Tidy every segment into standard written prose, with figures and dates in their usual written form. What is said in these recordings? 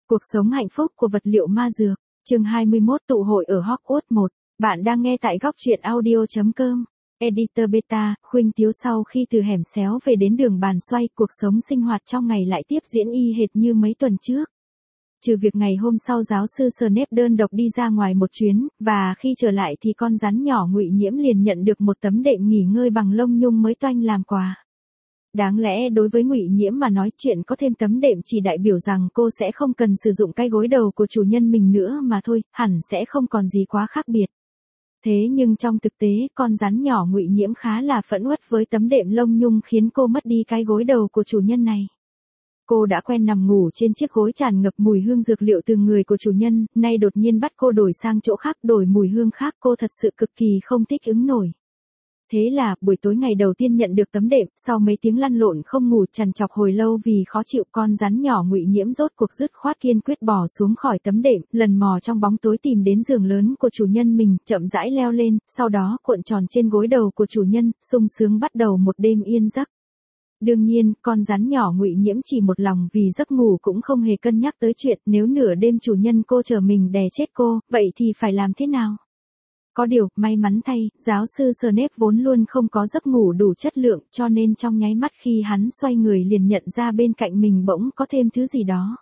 Cuộc sống hạnh phúc của vật liệu ma dược. Chương 21 tụ hội ở Hogwarts 1. Bạn đang nghe tại góc truyện audio.com. Editor Beta, Khuynh Tiếu sau khi từ hẻm xéo về đến đường bàn xoay, cuộc sống sinh hoạt trong ngày lại tiếp diễn y hệt như mấy tuần trước. Trừ việc ngày hôm sau giáo sư Snape đơn độc đi ra ngoài một chuyến, và khi trở lại thì con rắn nhỏ Ngụy Nhiễm liền nhận được một tấm đệm nghỉ ngơi bằng lông nhung mới toanh làm quà. Đáng lẽ đối với Ngụy Nhiễm mà nói chuyện có thêm tấm đệm chỉ đại biểu rằng cô sẽ không cần sử dụng cái gối đầu của chủ nhân mình nữa mà thôi, hẳn sẽ không còn gì quá khác biệt. Thế nhưng trong thực tế, con rắn nhỏ Ngụy Nhiễm khá là phẫn uất với tấm đệm lông nhung khiến cô mất đi cái gối đầu của chủ nhân này. Cô đã quen nằm ngủ trên chiếc gối tràn ngập mùi hương dược liệu từ người của chủ nhân, nay đột nhiên bắt cô đổi sang chỗ khác, đổi mùi hương khác, cô thật sự cực kỳ không thích ứng nổi. Thế là, buổi tối ngày đầu tiên nhận được tấm đệm, sau mấy tiếng lăn lộn không ngủ trằn trọc hồi lâu vì khó chịu, con rắn nhỏ Ngụy Nhiễm rốt cuộc dứt khoát kiên quyết bò xuống khỏi tấm đệm, lần mò trong bóng tối tìm đến giường lớn của chủ nhân mình, chậm rãi leo lên, sau đó cuộn tròn trên gối đầu của chủ nhân, sung sướng bắt đầu một đêm yên giấc. Đương nhiên, con rắn nhỏ Ngụy Nhiễm chỉ một lòng vì giấc ngủ cũng không hề cân nhắc tới chuyện nếu nửa đêm chủ nhân cô chờ mình đè chết cô, vậy thì phải làm thế nào? Có điều, may mắn thay, giáo sư Snape vốn luôn không có giấc ngủ đủ chất lượng, cho nên trong nháy mắt khi hắn xoay người liền nhận ra bên cạnh mình bỗng có thêm thứ gì đó.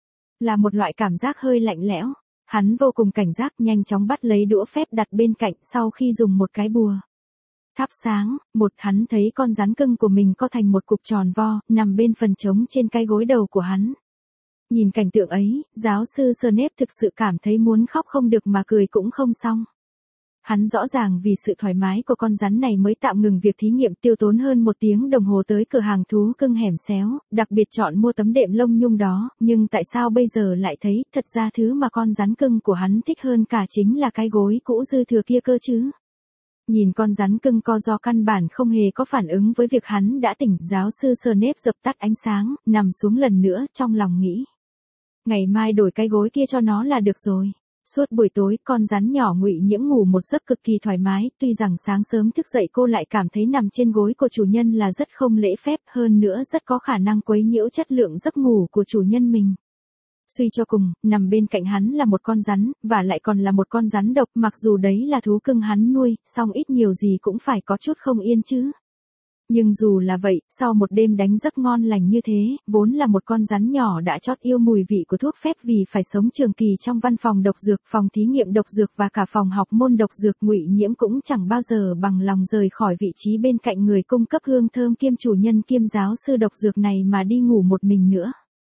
Là một loại cảm giác hơi lạnh lẽo. Hắn vô cùng cảnh giác, nhanh chóng bắt lấy đũa phép đặt bên cạnh, sau khi dùng một cái bùa thắp sáng, hắn thấy con rắn cưng của mình co thành một cục tròn vo, nằm bên phần trống trên cái gối đầu của hắn. Nhìn cảnh tượng ấy, giáo sư Snape thực sự cảm thấy muốn khóc không được mà cười cũng không xong. Hắn rõ ràng vì sự thoải mái của con rắn này mới tạm ngừng việc thí nghiệm, tiêu tốn hơn 1 tiếng đồng hồ tới cửa hàng thú cưng hẻm xéo, đặc biệt chọn mua tấm đệm lông nhung đó, nhưng tại sao bây giờ lại thấy, thật ra thứ mà con rắn cưng của hắn thích hơn cả chính là cái gối cũ dư thừa kia cơ chứ. Nhìn con rắn cưng co ro căn bản không hề có phản ứng với việc hắn đã tỉnh, giáo sư Snape dập tắt ánh sáng, nằm xuống lần nữa, trong lòng nghĩ. Ngày mai đổi cái gối kia cho nó là được rồi. Suốt buổi tối, con rắn nhỏ Ngụy Nhiễm ngủ một giấc cực kỳ thoải mái, tuy rằng sáng sớm thức dậy cô lại cảm thấy nằm trên gối của chủ nhân là rất không lễ phép, hơn nữa rất có khả năng quấy nhiễu chất lượng giấc ngủ của chủ nhân mình. Suy cho cùng, nằm bên cạnh hắn là một con rắn, và lại còn là một con rắn độc, mặc dù đấy là thú cưng hắn nuôi, song ít nhiều gì cũng phải có chút không yên chứ. Nhưng dù là vậy, sau một đêm đánh giấc ngon lành như thế, vốn là một con rắn nhỏ đã chót yêu mùi vị của thuốc phép vì phải sống trường kỳ trong văn phòng độc dược, phòng thí nghiệm độc dược và cả phòng học môn độc dược, Ngụy Nhiễm cũng chẳng bao giờ bằng lòng rời khỏi vị trí bên cạnh người cung cấp hương thơm kiêm chủ nhân kiêm giáo sư độc dược này mà đi ngủ một mình nữa.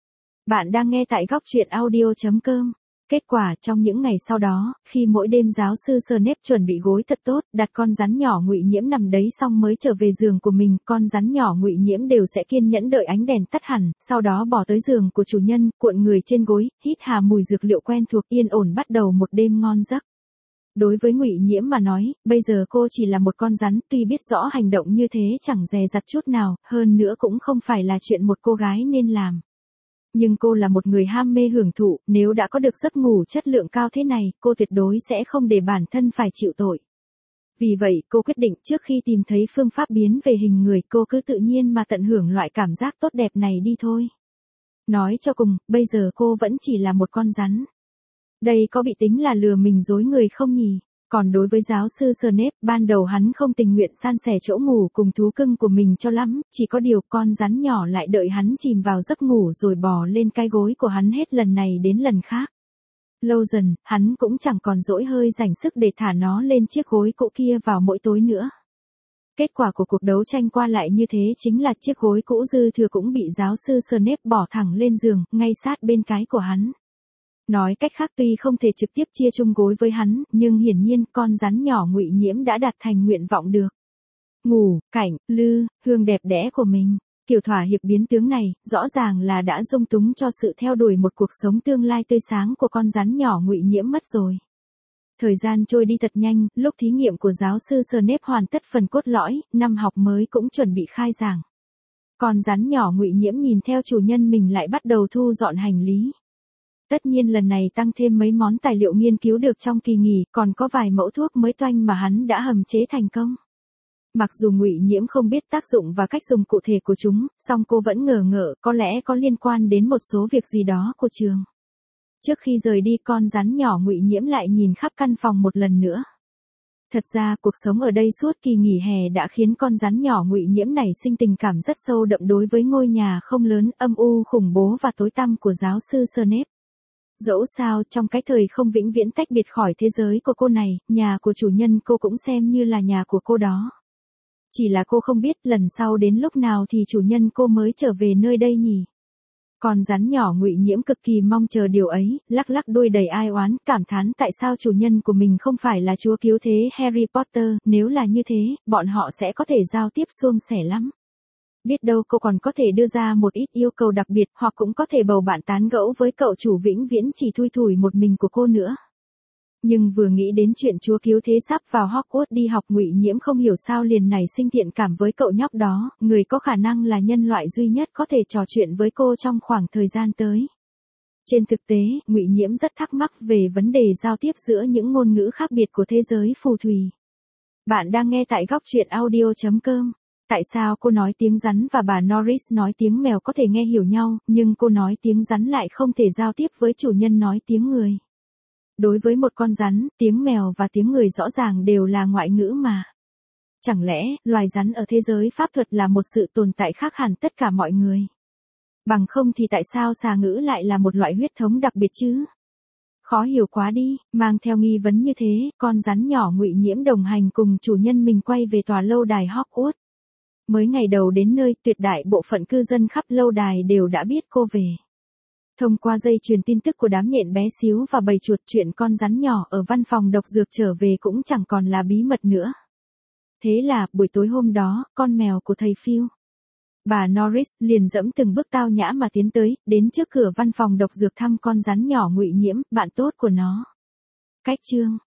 Bạn đang nghe tại góc truyện audio.com. Kết quả, trong những ngày sau đó, khi mỗi đêm giáo sư Snape chuẩn bị gối thật tốt, đặt con rắn nhỏ Ngụy Nhiễm nằm đấy xong mới trở về giường của mình, con rắn nhỏ Ngụy Nhiễm đều sẽ kiên nhẫn đợi ánh đèn tắt hẳn, sau đó bỏ tới giường của chủ nhân, cuộn người trên gối, hít hà mùi dược liệu quen thuộc, yên ổn bắt đầu một đêm ngon giấc. Đối với Ngụy Nhiễm mà nói, bây giờ cô chỉ là một con rắn, tuy biết rõ hành động như thế chẳng dè dặt chút nào, hơn nữa cũng không phải là chuyện một cô gái nên làm. Nhưng cô là một người ham mê hưởng thụ, nếu đã có được giấc ngủ chất lượng cao thế này, cô tuyệt đối sẽ không để bản thân phải chịu tội. Vì vậy, cô quyết định trước khi tìm thấy phương pháp biến về hình người, cô cứ tự nhiên mà tận hưởng loại cảm giác tốt đẹp này đi thôi. Nói cho cùng, bây giờ cô vẫn chỉ là một con rắn. Đây có bị tính là lừa mình dối người không nhỉ? Còn đối với giáo sư Snape, ban đầu hắn không tình nguyện san sẻ chỗ ngủ cùng thú cưng của mình cho lắm, chỉ có điều con rắn nhỏ lại đợi hắn chìm vào giấc ngủ rồi bò lên cái gối của hắn hết lần này đến lần khác. Lâu dần, hắn cũng chẳng còn dỗi hơi rảnh sức để thả nó lên chiếc gối cũ kia vào mỗi tối nữa. Kết quả của cuộc đấu tranh qua lại như thế chính là chiếc gối cũ dư thừa cũng bị giáo sư Snape bỏ thẳng lên giường, ngay sát bên cái của hắn. Nói cách khác, tuy không thể trực tiếp chia chung gối với hắn, nhưng hiển nhiên con rắn nhỏ Ngụy Nhiễm đã đạt thành nguyện vọng được. Ngủ, cảnh, lư, hương đẹp đẽ của mình. Kiểu thỏa hiệp biến tướng này, rõ ràng là đã dung túng cho sự theo đuổi một cuộc sống tương lai tươi sáng của con rắn nhỏ Ngụy Nhiễm mất rồi. Thời gian trôi đi thật nhanh, lúc thí nghiệm của giáo sư Snape hoàn tất phần cốt lõi, năm học mới cũng chuẩn bị khai giảng. Con rắn nhỏ Ngụy Nhiễm nhìn theo chủ nhân mình lại bắt đầu thu dọn hành lý. Tất nhiên lần này tăng thêm mấy món tài liệu nghiên cứu được trong kỳ nghỉ, còn có vài mẫu thuốc mới toanh mà hắn đã hầm chế thành công. Mặc dù Ngụy Nhiễm không biết tác dụng và cách dùng cụ thể của chúng, song cô vẫn ngờ ngợ, có lẽ có liên quan đến một số việc gì đó của trường. Trước khi rời đi, con rắn nhỏ Ngụy Nhiễm lại nhìn khắp căn phòng một lần nữa. Thật ra, cuộc sống ở đây suốt kỳ nghỉ hè đã khiến con rắn nhỏ Ngụy Nhiễm nảy sinh tình cảm rất sâu đậm đối với ngôi nhà không lớn, âm u, khủng bố và tối tăm của giáo sư Snape. Dẫu sao, trong cái thời không vĩnh viễn tách biệt khỏi thế giới của cô này, nhà của chủ nhân cô cũng xem như là nhà của cô đó. Chỉ là cô không biết lần sau đến lúc nào thì chủ nhân cô mới trở về nơi đây nhỉ. Con rắn nhỏ Ngụy Nhiễm cực kỳ mong chờ điều ấy, lắc lắc đuôi đầy ai oán, cảm thán tại sao chủ nhân của mình không phải là chúa cứu thế Harry Potter, nếu là như thế, bọn họ sẽ có thể giao tiếp suôn sẻ lắm. Biết đâu cô còn có thể đưa ra một ít yêu cầu đặc biệt, hoặc cũng có thể bầu bạn tán gẫu với cậu chủ vĩnh viễn chỉ thui thủi một mình của cô nữa. Nhưng vừa nghĩ đến chuyện chúa cứu thế sắp vào Hogwarts đi học, Ngụy Nhiễm không hiểu sao liền nảy sinh thiện cảm với cậu nhóc đó, người có khả năng là nhân loại duy nhất có thể trò chuyện với cô trong khoảng thời gian tới. Trên thực tế, Ngụy Nhiễm rất thắc mắc về vấn đề giao tiếp giữa những ngôn ngữ khác biệt của thế giới phù thủy. Bạn đang nghe tại góc truyện audio.com. Tại sao cô nói tiếng rắn và bà Norris nói tiếng mèo có thể nghe hiểu nhau, nhưng cô nói tiếng rắn lại không thể giao tiếp với chủ nhân nói tiếng người? Đối với một con rắn, tiếng mèo và tiếng người rõ ràng đều là ngoại ngữ mà. Chẳng lẽ, loài rắn ở thế giới pháp thuật là một sự tồn tại khác hẳn tất cả mọi người? Bằng không thì tại sao xà ngữ lại là một loại huyết thống đặc biệt chứ? Khó hiểu quá đi, mang theo nghi vấn như thế, con rắn nhỏ Ngụy Nhiễm đồng hành cùng chủ nhân mình quay về tòa lâu đài Hogwarts. Mới ngày đầu đến nơi, tuyệt đại bộ phận cư dân khắp lâu đài đều đã biết cô về. Thông qua dây truyền tin tức của đám nhện bé xíu và bầy chuột, chuyện con rắn nhỏ ở văn phòng độc dược trở về cũng chẳng còn là bí mật nữa. Thế là, buổi tối hôm đó, con mèo của thầy Phil, bà Norris, liền dẫm từng bước tao nhã mà tiến tới, đến trước cửa văn phòng độc dược thăm con rắn nhỏ Ngụy Nhiễm, bạn tốt của nó. Cách chương